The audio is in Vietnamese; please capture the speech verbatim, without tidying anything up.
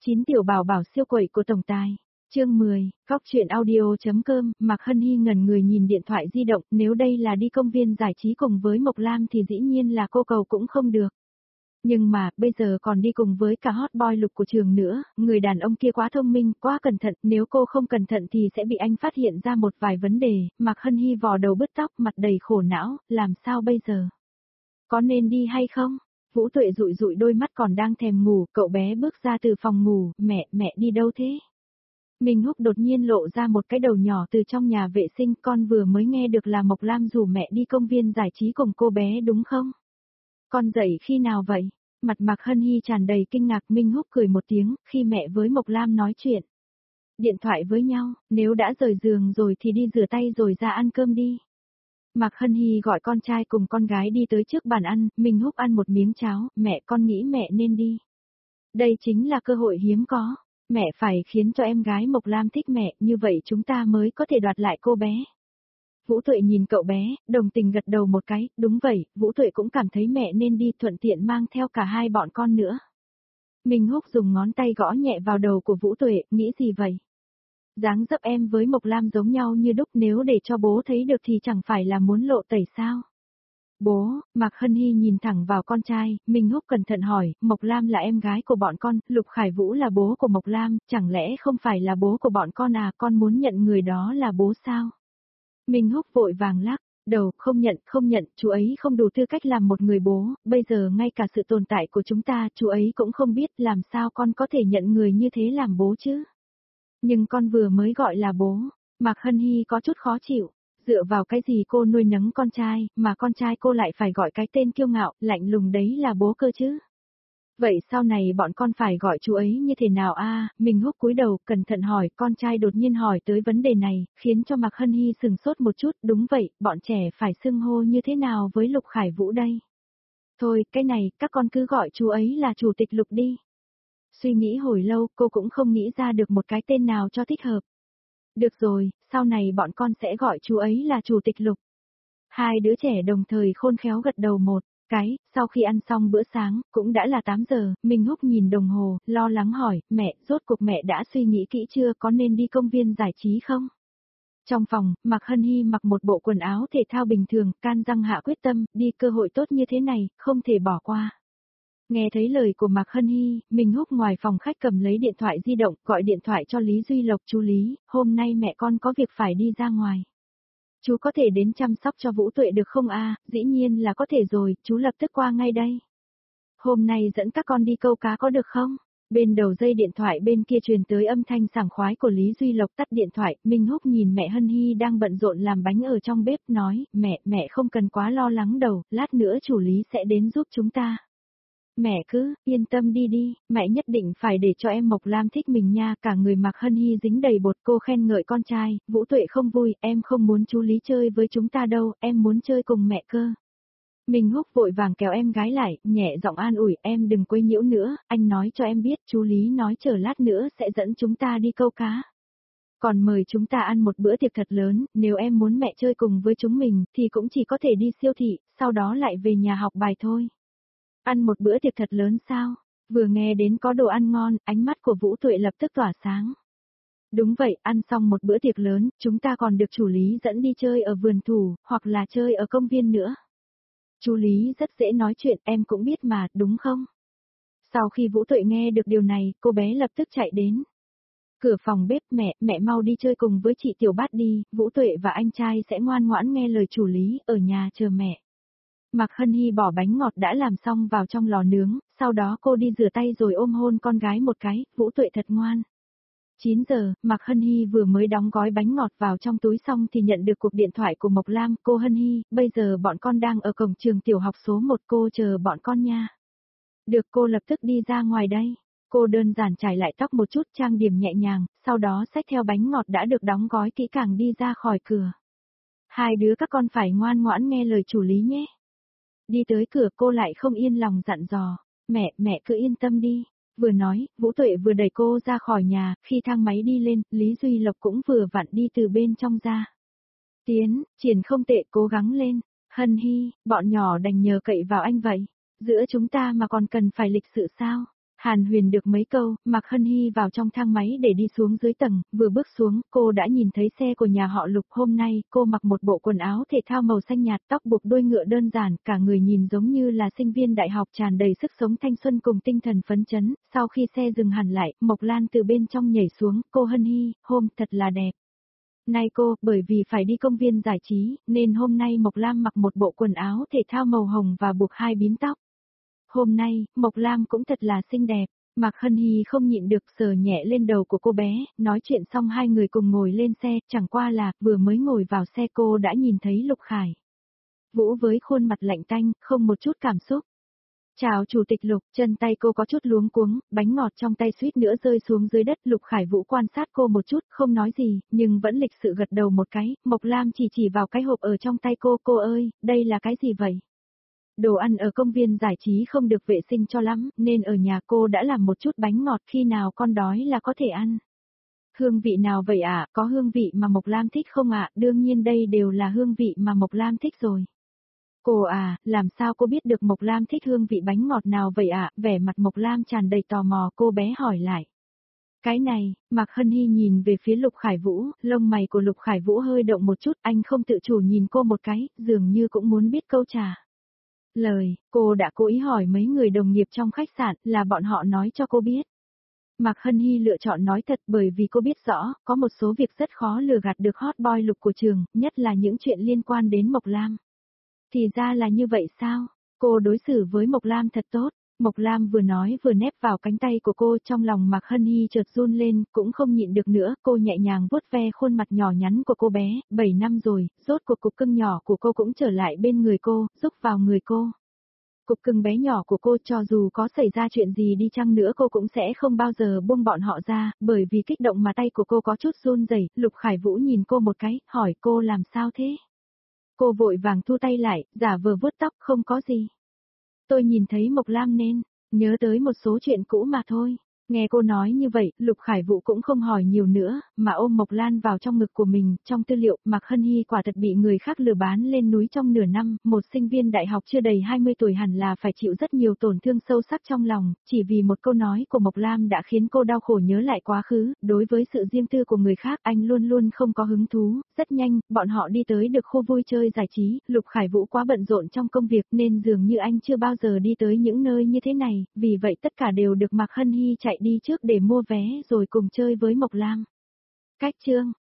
Chín tiểu bảo bảo siêu quẩy của tổng tài. Chương mười, Góc truyện audio.com, Mạc Hân Hi ngẩn người nhìn điện thoại di động, nếu đây là đi công viên giải trí cùng với Mộc Lam thì dĩ nhiên là cô cầu cũng không được. Nhưng mà, bây giờ còn đi cùng với cả hot boy Lục của trường nữa, người đàn ông kia quá thông minh, quá cẩn thận, nếu cô không cẩn thận thì sẽ bị anh phát hiện ra một vài vấn đề. Mạc Hân Hi vò đầu bứt tóc, mặt đầy khổ não, làm sao bây giờ? Có nên đi hay không? Vũ Tuệ dụi dụi đôi mắt còn đang thèm ngủ, cậu bé bước ra từ phòng ngủ, mẹ, mẹ đi đâu thế? Minh Húc đột nhiên lộ ra một cái đầu nhỏ từ trong nhà vệ sinh, con vừa mới nghe được là Mộc Lam rủ mẹ đi công viên giải trí cùng cô bé đúng không? Con dậy khi nào vậy? Mặt Mạc Hân Hi tràn đầy kinh ngạc. Minh Húc cười một tiếng, khi mẹ với Mộc Lam nói chuyện điện thoại với nhau, nếu đã rời giường rồi thì đi rửa tay rồi ra ăn cơm đi. Mạc Hân Hi gọi con trai cùng con gái đi tới trước bàn ăn, Minh Húc ăn một miếng cháo, mẹ con nghĩ mẹ nên đi. Đây chính là cơ hội hiếm có, mẹ phải khiến cho em gái Mộc Lam thích mẹ, như vậy chúng ta mới có thể đoạt lại cô bé. Vũ Tuệ nhìn cậu bé, đồng tình gật đầu một cái, đúng vậy, Vũ Tuệ cũng cảm thấy mẹ nên đi, thuận tiện mang theo cả hai bọn con nữa. Minh Húc dùng ngón tay gõ nhẹ vào đầu của Vũ Tuệ, nghĩ gì vậy? Dáng dấp em với Mộc Lam giống nhau như đúc, nếu để cho bố thấy được thì chẳng phải là muốn lộ tẩy sao? Bố, Mạc Hân Hi nhìn thẳng vào con trai, Minh Húc cẩn thận hỏi, Mộc Lam là em gái của bọn con, Lục Khải Vũ là bố của Mộc Lam, chẳng lẽ không phải là bố của bọn con à, con muốn nhận người đó là bố sao? Minh Húc vội vàng lắc đầu, không nhận, không nhận, chú ấy không đủ tư cách làm một người bố, bây giờ ngay cả sự tồn tại của chúng ta, chú ấy cũng không biết, làm sao con có thể nhận người như thế làm bố chứ? Nhưng con vừa mới gọi là bố, Mạc Hân Hi có chút khó chịu, dựa vào cái gì cô nuôi nấng con trai, mà con trai cô lại phải gọi cái tên kiêu ngạo, lạnh lùng đấy là bố cơ chứ? Vậy sau này bọn con phải gọi chú ấy như thế nào a? Minh Húc cúi đầu, cẩn thận hỏi, con trai đột nhiên hỏi tới vấn đề này, khiến cho Mạc Hân Hi sừng sốt một chút, đúng vậy, bọn trẻ phải xưng hô như thế nào với Lục Khải Vũ đây? Thôi, cái này, các con cứ gọi chú ấy là Chủ tịch Lục đi. Suy nghĩ hồi lâu, cô cũng không nghĩ ra được một cái tên nào cho thích hợp. Được rồi, sau này bọn con sẽ gọi chú ấy là Chủ tịch Lục. Hai đứa trẻ đồng thời khôn khéo gật đầu một cái, sau khi ăn xong bữa sáng, cũng đã là tám giờ, Minh Húc nhìn đồng hồ, lo lắng hỏi, mẹ, rốt cuộc mẹ đã suy nghĩ kỹ chưa, có nên đi công viên giải trí không? Trong phòng, Mạc Hân Hi mặc một bộ quần áo thể thao bình thường, can răng hạ quyết tâm, đi cơ hội tốt như thế này, không thể bỏ qua. Nghe thấy lời của Mạc Hân Hi, Minh Húc ngoài phòng khách cầm lấy điện thoại di động, gọi điện thoại cho Lý Duy Lộc, chú Lý, hôm nay mẹ con có việc phải đi ra ngoài. Chú có thể đến chăm sóc cho Vũ Tuệ được không a? Dĩ nhiên là có thể rồi, chú lập tức qua ngay đây. Hôm nay dẫn các con đi câu cá có được không? Bên đầu dây điện thoại bên kia truyền tới âm thanh sảng khoái của Lý Duy Lộc, tắt điện thoại, Minh Húc nhìn mẹ Hân Hi đang bận rộn làm bánh ở trong bếp, nói, mẹ, mẹ không cần quá lo lắng đâu, lát nữa chủ Lý sẽ đến giúp chúng ta. Mẹ cứ, yên tâm đi đi, mẹ nhất định phải để cho em Mộc Lam thích mình nha, cả người Mạc Hân Hi dính đầy bột, cô khen ngợi con trai, Vũ Tuệ không vui, em không muốn chú Lý chơi với chúng ta đâu, em muốn chơi cùng mẹ cơ. Minh Húc vội vàng kéo em gái lại, nhẹ giọng an ủi, em đừng quấy nhiễu nữa, anh nói cho em biết, chú Lý nói chờ lát nữa sẽ dẫn chúng ta đi câu cá. Còn mời chúng ta ăn một bữa tiệc thật lớn, nếu em muốn mẹ chơi cùng với chúng mình, thì cũng chỉ có thể đi siêu thị, sau đó lại về nhà học bài thôi. Ăn một bữa tiệc thật lớn sao? Vừa nghe đến có đồ ăn ngon, ánh mắt của Vũ Tuệ lập tức tỏa sáng. Đúng vậy, ăn xong một bữa tiệc lớn, chúng ta còn được chủ Lý dẫn đi chơi ở vườn thủ, hoặc là chơi ở công viên nữa. Chú Lý rất dễ nói chuyện, em cũng biết mà, đúng không? Sau khi Vũ Tuệ nghe được điều này, cô bé lập tức chạy đến cửa phòng bếp, mẹ, mẹ mau đi chơi cùng với chị Tiểu Bát đi, Vũ Tuệ và anh trai sẽ ngoan ngoãn nghe lời chủ Lý, ở nhà chờ mẹ. Mạc Hân Hi bỏ bánh ngọt đã làm xong vào trong lò nướng, sau đó cô đi rửa tay rồi ôm hôn con gái một cái, Vũ Tuệ thật ngoan. chín giờ, Mạc Hân Hi vừa mới đóng gói bánh ngọt vào trong túi xong thì nhận được cuộc điện thoại của Mộc Lam, cô Hân Hi, bây giờ bọn con đang ở cổng trường tiểu học số một, cô chờ bọn con nha. Được, cô lập tức đi ra ngoài đây. Cô đơn giản chải lại tóc một chút, trang điểm nhẹ nhàng, sau đó xách theo bánh ngọt đã được đóng gói kỹ càng đi ra khỏi cửa. Hai đứa các con phải ngoan ngoãn nghe lời chủ Lý nhé. Đi tới cửa cô lại không yên lòng dặn dò, mẹ, mẹ cứ yên tâm đi. Vừa nói, Vũ Tuệ vừa đẩy cô ra khỏi nhà, khi thang máy đi lên, Lý Duy Lộc cũng vừa vặn đi từ bên trong ra. Tiến, Triển không tệ, cố gắng lên. Hân Hi, bọn nhỏ đành nhờ cậy vào anh vậy. Giữa chúng ta mà còn cần phải lịch sự sao? Hàn Huyền được mấy câu, Mạc Hân Hy vào trong thang máy để đi xuống dưới tầng, vừa bước xuống, cô đã nhìn thấy xe của nhà họ Lục. Hôm nay, cô mặc một bộ quần áo thể thao màu xanh nhạt, tóc buộc đuôi ngựa đơn giản, cả người nhìn giống như là sinh viên đại học, tràn đầy sức sống thanh xuân cùng tinh thần phấn chấn. Sau khi xe dừng hẳn lại, Mộc Lan từ bên trong nhảy xuống, cô Hân Hy, hôm thật là đẹp. Nay cô, bởi vì phải đi công viên giải trí, nên hôm nay Mộc Lam mặc một bộ quần áo thể thao màu hồng và buộc hai bím tóc. Hôm nay, Mộc Lam cũng thật là xinh đẹp. Mạc Hân Hy không nhịn được sờ nhẹ lên đầu của cô bé, nói chuyện xong hai người cùng ngồi lên xe, chẳng qua là, vừa mới ngồi vào xe cô đã nhìn thấy Lục Khải Vũ với khuôn mặt lạnh tanh, không một chút cảm xúc. Chào Chủ tịch Lục, chân tay cô có chút luống cuống, bánh ngọt trong tay suýt nữa rơi xuống dưới đất. Lục Khải Vũ quan sát cô một chút, không nói gì, nhưng vẫn lịch sự gật đầu một cái. Mộc Lam chỉ chỉ vào cái hộp ở trong tay cô, cô ơi, đây là cái gì vậy? Đồ ăn ở công viên giải trí không được vệ sinh cho lắm, nên ở nhà cô đã làm một chút bánh ngọt, khi nào con đói là có thể ăn. Hương vị nào vậy ạ, à? Có hương vị mà Mộc Lam thích không ạ? À? Đương nhiên đây đều là hương vị mà Mộc Lam thích rồi. Cô à, làm sao cô biết được Mộc Lam thích hương vị bánh ngọt nào vậy ạ? À? Vẻ mặt Mộc Lam tràn đầy tò mò, cô bé hỏi lại. Cái này, Mạc Hân Hy nhìn về phía Lục Khải Vũ, lông mày của Lục Khải Vũ hơi động một chút, anh không tự chủ nhìn cô một cái, dường như cũng muốn biết câu trả lời. Cô đã cố ý hỏi mấy người đồng nghiệp trong khách sạn, là bọn họ nói cho cô biết. Mạc Hân Hy lựa chọn nói thật bởi vì cô biết rõ, có một số việc rất khó lừa gạt được hot boy Lục của trường, nhất là những chuyện liên quan đến Mộc Lam. Thì ra là như vậy sao? Cô đối xử với Mộc Lam thật tốt. Mộc Lam vừa nói vừa nép vào cánh tay của cô, trong lòng Mạc Hân Hy chợt run lên, cũng không nhịn được nữa, cô nhẹ nhàng vuốt ve khuôn mặt nhỏ nhắn của cô bé. Bảy năm rồi, rốt cuộc cục cưng nhỏ của cô cũng trở lại bên người cô, rúc vào người cô. Cục cưng bé nhỏ của cô, cho dù có xảy ra chuyện gì đi chăng nữa cô cũng sẽ không bao giờ buông bọn họ ra, bởi vì kích động mà tay của cô có chút run rẩy. Lục Khải Vũ nhìn cô một cái, hỏi cô làm sao thế? Cô vội vàng thu tay lại, giả vờ vuốt tóc, không có gì. Tôi nhìn thấy Mộc Lam nên nhớ tới một số chuyện cũ mà thôi. Nghe cô nói như vậy, Lục Khải Vũ cũng không hỏi nhiều nữa, mà ôm Mộc Lan vào trong ngực của mình. Trong tư liệu, Mạc Hân Hy quả thật bị người khác lừa bán lên núi trong nửa năm, một sinh viên đại học chưa đầy hai mươi tuổi hẳn là phải chịu rất nhiều tổn thương sâu sắc trong lòng, chỉ vì một câu nói của Mộc Lam đã khiến cô đau khổ nhớ lại quá khứ. Đối với sự riêng tư của người khác, anh luôn luôn không có hứng thú. Rất nhanh, bọn họ đi tới được khu vui chơi giải trí. Lục Khải Vũ quá bận rộn trong công việc nên dường như anh chưa bao giờ đi tới những nơi như thế này, vì vậy tất cả đều được Mạc Hân Hy chạy đi trước để mua vé rồi cùng chơi với Mộc Lam. Cách chương